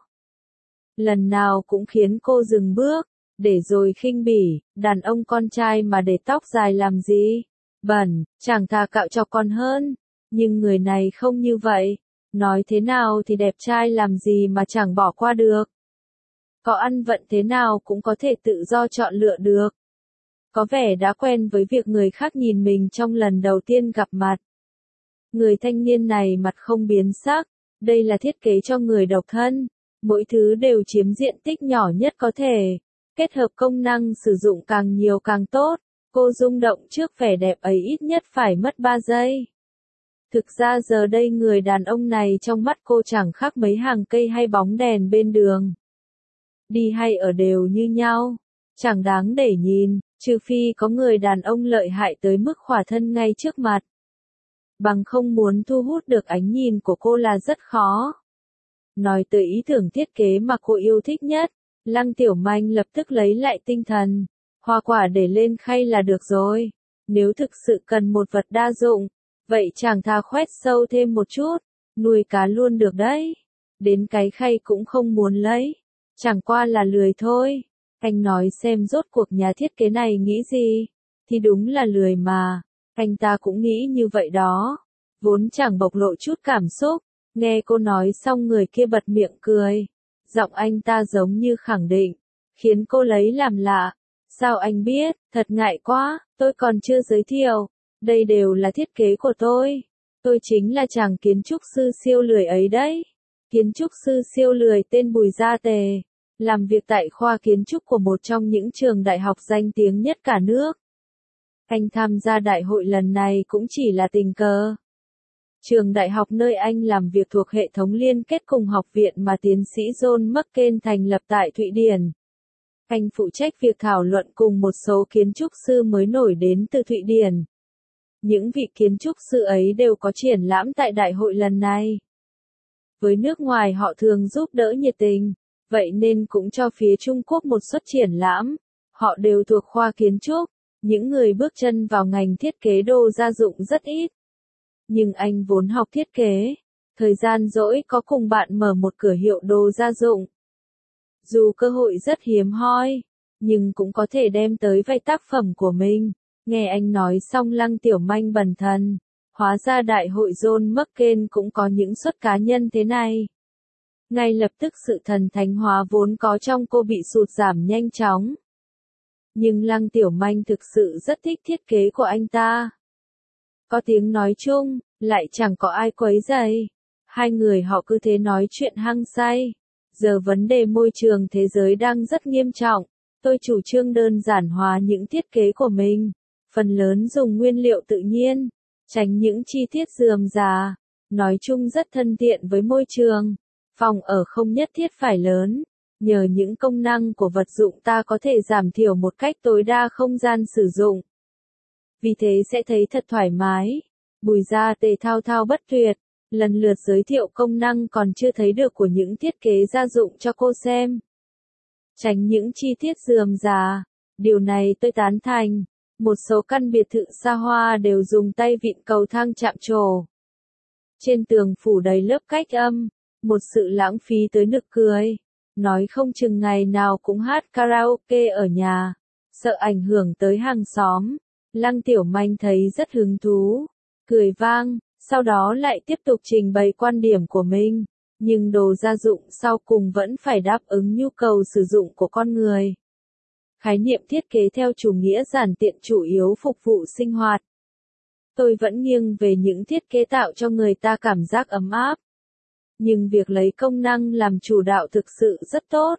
A: Lần nào cũng khiến cô dừng bước, để rồi khinh bỉ, đàn ông con trai mà để tóc dài làm gì? Bẩn, chẳng thà cạo cho con hơn. Nhưng người này không như vậy. Nói thế nào thì đẹp trai làm gì mà chẳng bỏ qua được. Có ăn vận thế nào cũng có thể tự do chọn lựa được. Có vẻ đã quen với việc người khác nhìn mình trong lần đầu tiên gặp mặt. Người thanh niên này mặt không biến sắc, đây là thiết kế cho người độc thân. Mỗi thứ đều chiếm diện tích nhỏ nhất có thể. Kết hợp công năng sử dụng càng nhiều càng tốt. Cô rung động trước vẻ đẹp ấy ít nhất phải mất 3 giây. Thực ra giờ đây người đàn ông này trong mắt cô chẳng khác mấy hàng cây hay bóng đèn bên đường. Đi hay ở đều như nhau. Chẳng đáng để nhìn, trừ phi có người đàn ông lợi hại tới mức khỏa thân ngay trước mặt. Bằng không muốn thu hút được ánh nhìn của cô là rất khó. Nói tới ý tưởng thiết kế mà cô yêu thích nhất, Lăng Tiểu Manh lập tức lấy lại tinh thần. Hoa quả để lên khay là được rồi. Nếu thực sự cần một vật đa dụng, vậy chàng thà khoét sâu thêm một chút, nuôi cá luôn được đấy. Đến cái khay cũng không muốn lấy. Chẳng qua là lười thôi. Anh nói xem rốt cuộc nhà thiết kế này nghĩ gì. Thì đúng là lười mà. Anh ta cũng nghĩ như vậy đó. Vốn chẳng bộc lộ chút cảm xúc. Nghe cô nói xong người kia bật miệng cười. Giọng anh ta giống như khẳng định. Khiến cô lấy làm lạ. Sao anh biết, thật ngại quá, tôi còn chưa giới thiệu. Đây đều là thiết kế của tôi. Tôi chính là chàng kiến trúc sư siêu lười ấy đấy. Kiến trúc sư siêu lười tên Bùi Gia Tề. Làm việc tại khoa kiến trúc của một trong những trường đại học danh tiếng nhất cả nước. Anh tham gia đại hội lần này cũng chỉ là tình cờ. Trường đại học nơi anh làm việc thuộc hệ thống liên kết cùng học viện mà tiến sĩ John McCain thành lập tại Thụy Điển. Anh phụ trách việc thảo luận cùng một số kiến trúc sư mới nổi đến từ Thụy Điển. Những vị kiến trúc sư ấy đều có triển lãm tại đại hội lần này. Với nước ngoài họ thường giúp đỡ nhiệt tình, vậy nên cũng cho phía Trung Quốc một suất triển lãm. Họ đều thuộc khoa kiến trúc, những người bước chân vào ngành thiết kế đồ gia dụng rất ít. Nhưng anh vốn học thiết kế, thời gian rỗi có cùng bạn mở một cửa hiệu đồ gia dụng. Dù cơ hội rất hiếm hoi, nhưng cũng có thể đem tới vài tác phẩm của mình. Nghe anh nói xong Lăng Tiểu Manh bần thần. Hóa ra đại hội John McCain cũng có những suất cá nhân thế này. Ngay lập tức sự thần thánh hóa vốn có trong cô bị sụt giảm nhanh chóng. Nhưng Lăng Tiểu Manh thực sự rất thích thiết kế của anh ta. Có tiếng nói chung, lại chẳng có ai quấy rầy. Hai người họ cứ thế nói chuyện hăng say. Giờ vấn đề môi trường thế giới đang rất nghiêm trọng. Tôi chủ trương đơn giản hóa những thiết kế của mình. Phần lớn dùng nguyên liệu tự nhiên. Tránh những chi tiết rườm rà. Nói chung rất thân thiện với môi trường. Phòng ở không nhất thiết phải lớn. Nhờ những công năng của vật dụng ta có thể giảm thiểu một cách tối đa không gian sử dụng. Vì thế sẽ thấy thật thoải mái. Bùi Gia Tề thao thao bất tuyệt. Lần lượt giới thiệu công năng còn chưa thấy được của những thiết kế gia dụng cho cô xem. Tránh những chi tiết rườm rà. Điều này tôi tán thành. Một số căn biệt thự xa hoa đều dùng tay vịn cầu thang chạm trổ. Trên tường phủ đầy lớp cách âm. Một sự lãng phí tới nực cười. Nói không chừng ngày nào cũng hát karaoke ở nhà. Sợ ảnh hưởng tới hàng xóm. Lăng Tiểu Manh thấy rất hứng thú. cười vang, sau đó lại tiếp tục trình bày quan điểm của mình. Nhưng đồ gia dụng sau cùng vẫn phải đáp ứng nhu cầu sử dụng của con người. Khái niệm thiết kế theo chủ nghĩa giản tiện chủ yếu phục vụ sinh hoạt. Tôi vẫn nghiêng về những thiết kế tạo cho người ta cảm giác ấm áp. Nhưng việc lấy công năng làm chủ đạo thực sự rất tốt.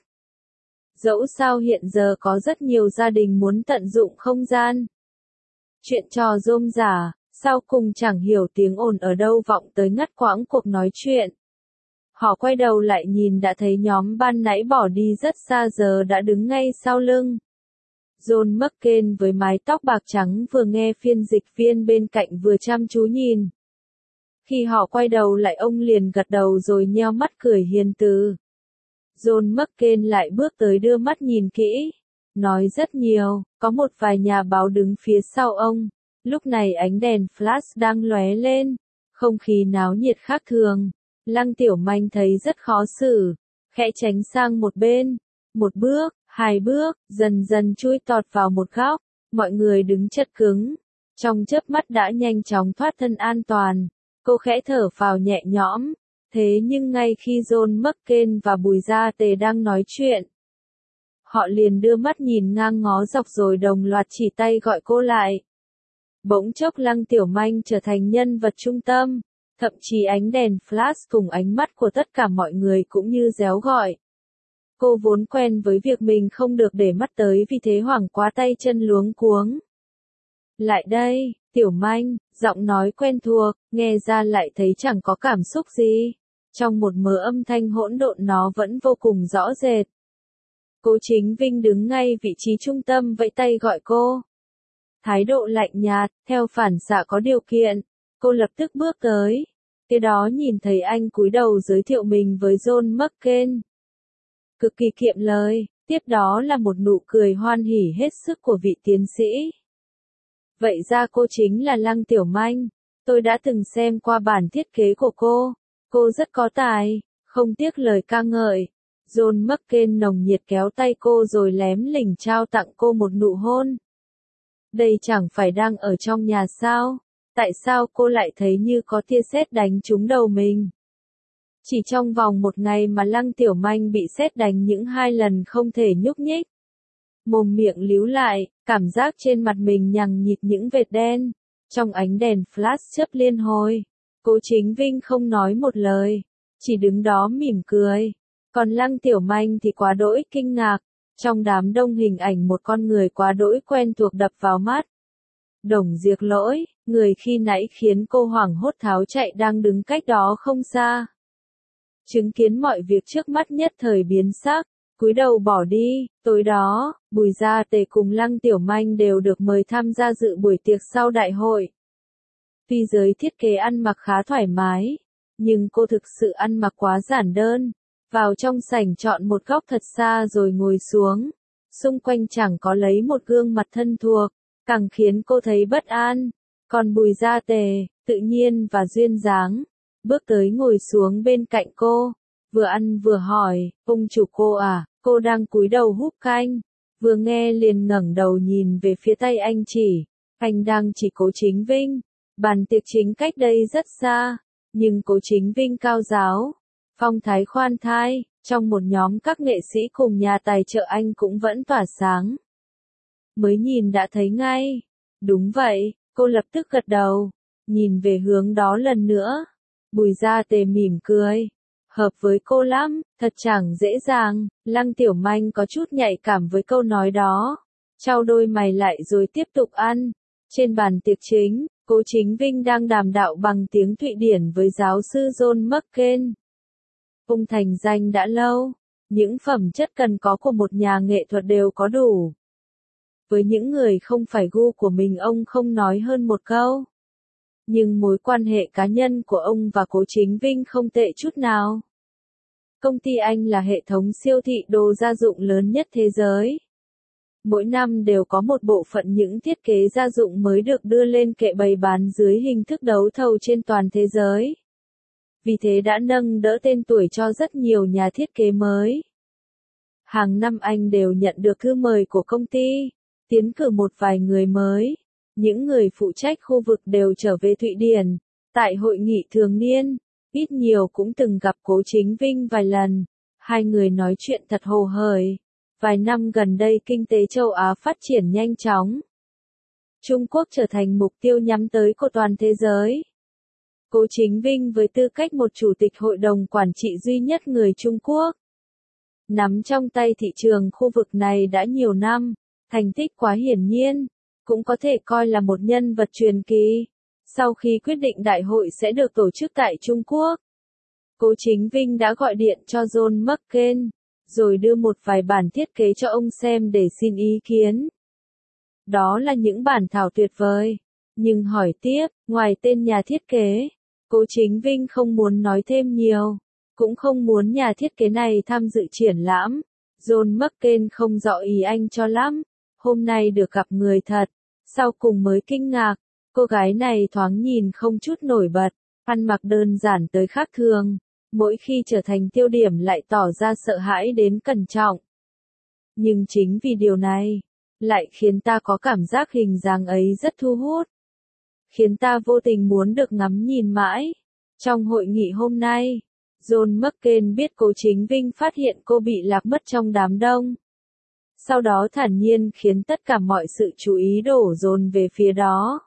A: Dẫu sao hiện giờ có rất nhiều gia đình muốn tận dụng không gian. Chuyện trò rôm rả, sau cùng chẳng hiểu tiếng ồn ở đâu vọng tới ngắt quãng cuộc nói chuyện. Họ quay đầu lại nhìn đã thấy nhóm ban nãy bỏ đi rất xa giờ đã đứng ngay sau lưng. John McCain với mái tóc bạc trắng vừa nghe phiên dịch viên bên cạnh vừa chăm chú nhìn. Khi họ quay đầu lại ông liền gật đầu rồi nheo mắt cười hiền từ. John McCain lại bước tới đưa mắt nhìn kỹ. Nói rất nhiều, có một vài nhà báo đứng phía sau ông. Lúc này ánh đèn flash đang lóe lên. Không khí náo nhiệt khác thường. Lăng Tiểu Manh thấy rất khó xử. Khẽ tránh sang một bên. Một bước, hai bước, dần dần chui tọt vào một góc. Mọi người đứng chật cứng. Trong chớp mắt đã nhanh chóng thoát thân an toàn. Cô khẽ thở phào nhẹ nhõm. Thế nhưng ngay khi John McCain và Bùi Gia Tề đang nói chuyện, họ liền đưa mắt nhìn ngang ngó dọc rồi đồng loạt chỉ tay gọi cô lại. Bỗng chốc Lăng Tiểu Manh trở thành nhân vật trung tâm, thậm chí ánh đèn flash cùng ánh mắt của tất cả mọi người cũng như réo gọi. Cô vốn quen với việc mình không được để mắt tới vì thế hoảng quá tay chân luống cuống. Lại đây, Tiểu Manh, giọng nói quen thuộc, nghe ra lại thấy chẳng có cảm xúc gì. Trong một mớ âm thanh hỗn độn nó vẫn vô cùng rõ rệt. Cố Chính Vinh đứng ngay vị trí trung tâm vẫy tay gọi cô. Thái độ lạnh nhạt, theo phản xạ có điều kiện, cô lập tức bước tới. Kế đó nhìn thấy anh cúi đầu giới thiệu mình với John McCain. Cực kỳ kiệm lời, tiếp đó là một nụ cười hoan hỉ hết sức của vị tiến sĩ. Vậy ra cô chính là Lăng Tiểu Manh, tôi đã từng xem qua bản thiết kế của cô. Cô rất có tài, không tiếc lời ca ngợi. John McCain nồng nhiệt kéo tay cô rồi lém lỉnh trao tặng cô một nụ hôn. Đây chẳng phải đang ở trong nhà sao? Tại sao cô lại thấy như có tia sét đánh trúng đầu mình? Chỉ trong vòng một ngày mà Lăng Tiểu Manh bị sét đánh những 2 lần không thể nhúc nhích. Mồm miệng líu lại, cảm giác trên mặt mình nhằng nhịt những vệt đen. Trong ánh đèn flash chớp liên hồi. Cố Chính Vinh không nói một lời, chỉ đứng đó mỉm cười. Còn Lăng Tiểu Manh thì quá đỗi kinh ngạc, trong đám đông hình ảnh một con người quá đỗi quen thuộc đập vào mắt. Đồng Diệc Lỗi, người khi nãy khiến cô hoảng hốt tháo chạy đang đứng cách đó không xa. Chứng kiến mọi việc trước mắt nhất thời biến sắc, cúi đầu bỏ đi. Tối đó, Bùi Gia Tề cùng Lăng Tiểu Manh đều được mời tham gia dự buổi tiệc sau đại hội. Tuy giới thiết kế ăn mặc khá thoải mái, nhưng cô thực sự ăn mặc quá giản đơn. Vào trong sảnh chọn một góc thật xa rồi ngồi xuống. Xung quanh chẳng có lấy một gương mặt thân thuộc, càng khiến cô thấy bất an. Còn Bùi Gia Tề, tự nhiên và duyên dáng, bước tới ngồi xuống bên cạnh cô. Vừa ăn vừa hỏi, ông chủ cô à, cô đang cúi đầu húp canh. Vừa nghe liền ngẩng đầu nhìn về phía tay anh chỉ. Anh đang chỉ Cố Chính Vinh. Bàn tiệc chính cách đây rất xa, nhưng Cố Chính Vinh cao giáo, phong thái khoan thai, trong một nhóm các nghệ sĩ cùng nhà tài trợ anh cũng vẫn tỏa sáng. Mới nhìn đã thấy ngay. Đúng vậy, cô lập tức gật đầu, nhìn về hướng đó lần nữa. Bùi Gia Tề mỉm cười. Hợp với cô lắm, thật chẳng dễ dàng. Lăng Tiểu Manh có chút nhạy cảm với câu nói đó. Chau đôi mày lại rồi tiếp tục ăn. Trên bàn tiệc chính, Cố Chính Vinh đang đàm đạo bằng tiếng Thụy Điển với giáo sư John McCain. Ông thành danh đã lâu, những phẩm chất cần có của một nhà nghệ thuật đều có đủ. Với những người không phải gu của mình ông không nói hơn một câu. Nhưng mối quan hệ cá nhân của ông và Cố Chính Vinh không tệ chút nào. Công ty anh là hệ thống siêu thị đồ gia dụng lớn nhất thế giới. Mỗi năm đều có một bộ phận những thiết kế gia dụng mới được đưa lên kệ bày bán dưới hình thức đấu thầu trên toàn thế giới. Vì thế đã nâng đỡ tên tuổi cho rất nhiều nhà thiết kế mới. Hàng năm anh đều nhận được thư mời của công ty, tiến cử một vài người mới. những người phụ trách khu vực đều trở về Thụy Điển. Tại hội nghị thường niên, ít nhiều cũng từng gặp Cố Chính Vinh vài lần. Hai người nói chuyện thật hồ hởi. Vài năm gần đây kinh tế châu Á phát triển nhanh chóng. Trung Quốc trở thành mục tiêu nhắm tới của toàn thế giới. Cố Chính Vinh với tư cách một chủ tịch hội đồng quản trị duy nhất người Trung Quốc, nắm trong tay thị trường khu vực này đã nhiều năm, thành tích quá hiển nhiên, cũng có thể coi là một nhân vật truyền kỳ. Sau khi quyết định đại hội sẽ được tổ chức tại Trung Quốc, Cố Chính Vinh đã gọi điện cho John McCain, rồi đưa một vài bản thiết kế cho ông xem để xin ý kiến. Đó là những bản thảo tuyệt vời. Nhưng hỏi tiếp, ngoài tên nhà thiết kế, Cố Chính Vinh không muốn nói thêm nhiều, cũng không muốn nhà thiết kế này tham dự triển lãm. John McCain không rõ ý anh cho lắm. Hôm nay được gặp người thật, sau cùng mới kinh ngạc. Cô gái này thoáng nhìn không chút nổi bật, ăn mặc đơn giản tới khác thường, mỗi khi trở thành tiêu điểm lại tỏ ra sợ hãi đến cẩn trọng. Nhưng chính vì điều này, lại khiến ta có cảm giác hình dáng ấy rất thu hút, khiến ta vô tình muốn được ngắm nhìn mãi. Trong hội nghị hôm nay, John McCain biết Cố Chính Vinh phát hiện cô bị lạc mất trong đám đông. Sau đó thản nhiên khiến tất cả mọi sự chú ý đổ dồn về phía đó.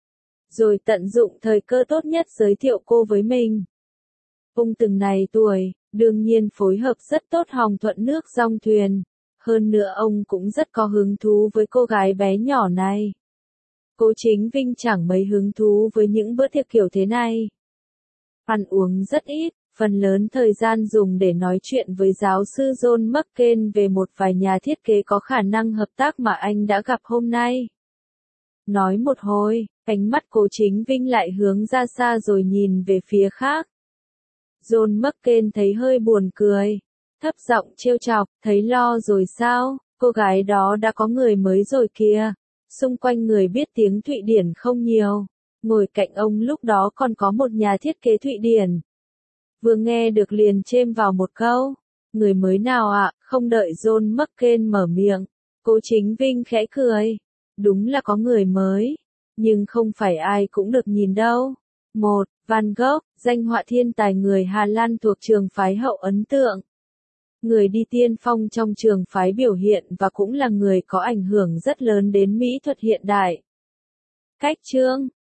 A: Rồi tận dụng thời cơ tốt nhất giới thiệu cô với mình. Ông từng này tuổi, đương nhiên phối hợp rất tốt hòng thuận nước dong thuyền. Hơn nữa ông cũng rất có hứng thú với cô gái bé nhỏ này. Cố Chính Vinh chẳng mấy hứng thú với những bữa tiệc kiểu thế này. Ăn uống rất ít, phần lớn thời gian dùng để nói chuyện với giáo sư John McCain về một vài nhà thiết kế có khả năng hợp tác mà anh đã gặp hôm nay. Nói một hồi, ánh mắt Cố Chính Vinh lại hướng ra xa rồi nhìn về phía khác. John McCain thấy hơi buồn cười, thấp giọng trêu chọc, thấy lo rồi sao, cô gái đó đã có người mới rồi kìa. Xung quanh người biết tiếng Thụy Điển không nhiều, ngồi cạnh ông lúc đó còn có một nhà thiết kế Thụy Điển. Vừa nghe được liền chêm vào một câu, người mới nào ạ? Không đợi John McCain mở miệng, Cố Chính Vinh khẽ cười. Đúng là có người mới, nhưng không phải ai cũng được nhìn đâu. Một, Van Gogh, danh họa thiên tài người Hà Lan thuộc trường phái hậu ấn tượng. Người đi tiên phong trong trường phái biểu hiện và cũng là người có ảnh hưởng rất lớn đến mỹ thuật hiện đại. Cách chương